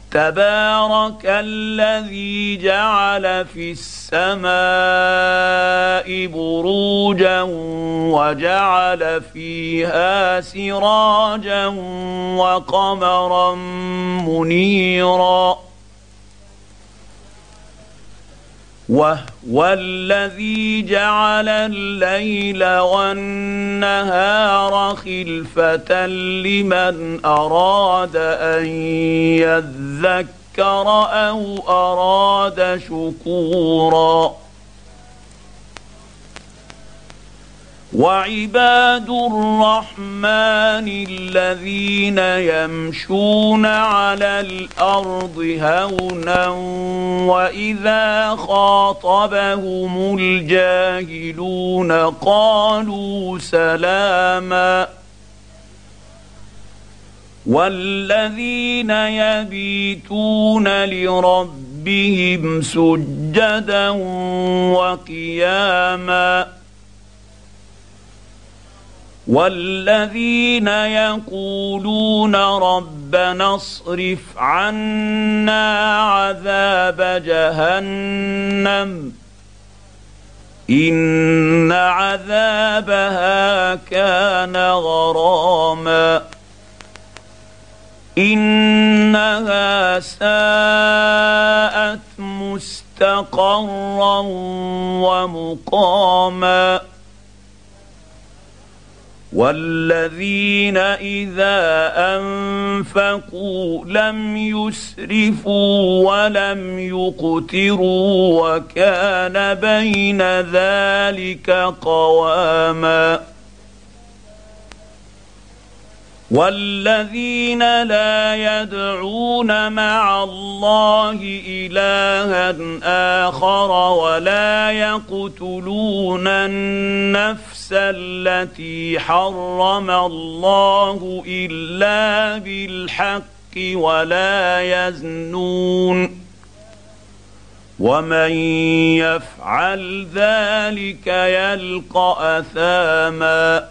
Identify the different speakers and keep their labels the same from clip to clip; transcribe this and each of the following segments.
Speaker 1: تبارك الذي جعل في السماء بروجا وجعل فيها سراجا وقمرا منيرا وهو الذي جعل الليل والنهار خلفة لمن أراد أن يذكر أو أراد شكورا وعباد الرحمن الذين يمشون على الأرض هونا وإذا خاطبهم الجاهلون قالوا سلاما والذين يبيتون لربهم سجدا وقياما والذين يقولون ربنا اصرف عنا عذاب جهنم إن عذابها كان غراما إنها ساءت مستقرا ومقاما والذين إذا أنفقوا لم يسرفوا ولم يقتروا وكان بين ذلك قواما والذين لا يدعون مع الله إلها آخر ولا يقتلون النفس التي حرم الله إلا بالحق ولا يزنون ومن يفعل ذلك يلقى أثاما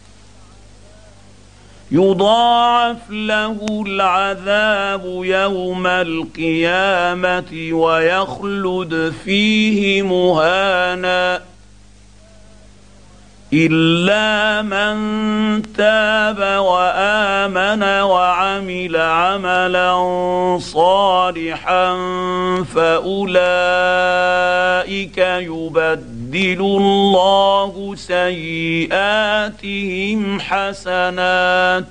Speaker 1: يضاعف له العذاب يوم القيامة ويخلد فيه مهانا إلا من تاب وآمن وعمل عملا صالحا فأولئك يبدل الله سيئاتهم حسنات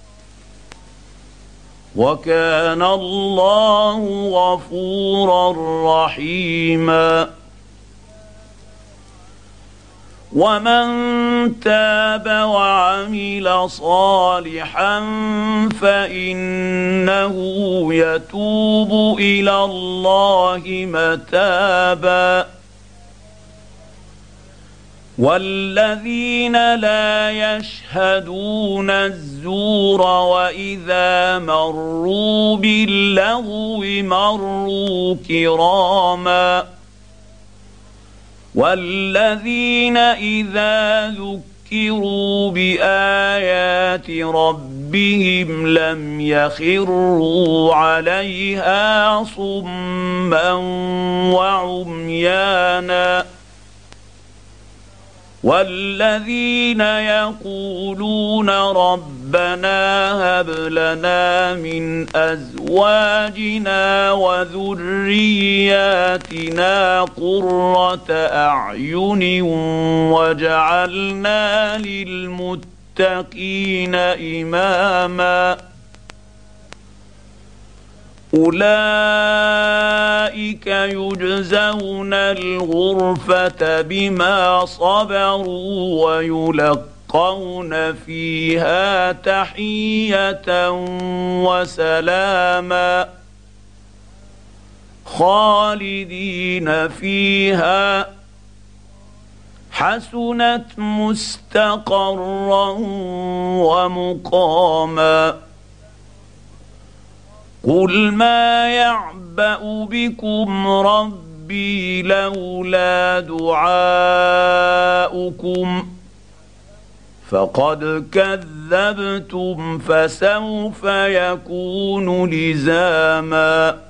Speaker 1: وكان الله غفورا رحيما ومن تاب وعمل صالحا فإنه يتوب إلى الله متابا والذين لا يشهدون الزور وإذا مروا باللغو مروا كراما والذين إذا ذكروا بآيات ربهم لم يخروا عليها صما وعميانا والذين يقولون ربنا هب لنا من أزواجنا وذرياتنا قرة أعين واجعلنا للمتقين إماما أولئك يجزون الغرفة بما صبروا ويلقون فيها تحية وسلاما خالدين فيها حسنت مستقرا ومقاما قل ما يعبأ بكم ربي لولا دعاؤكم فقد كذبتم فسوف يكون لزاما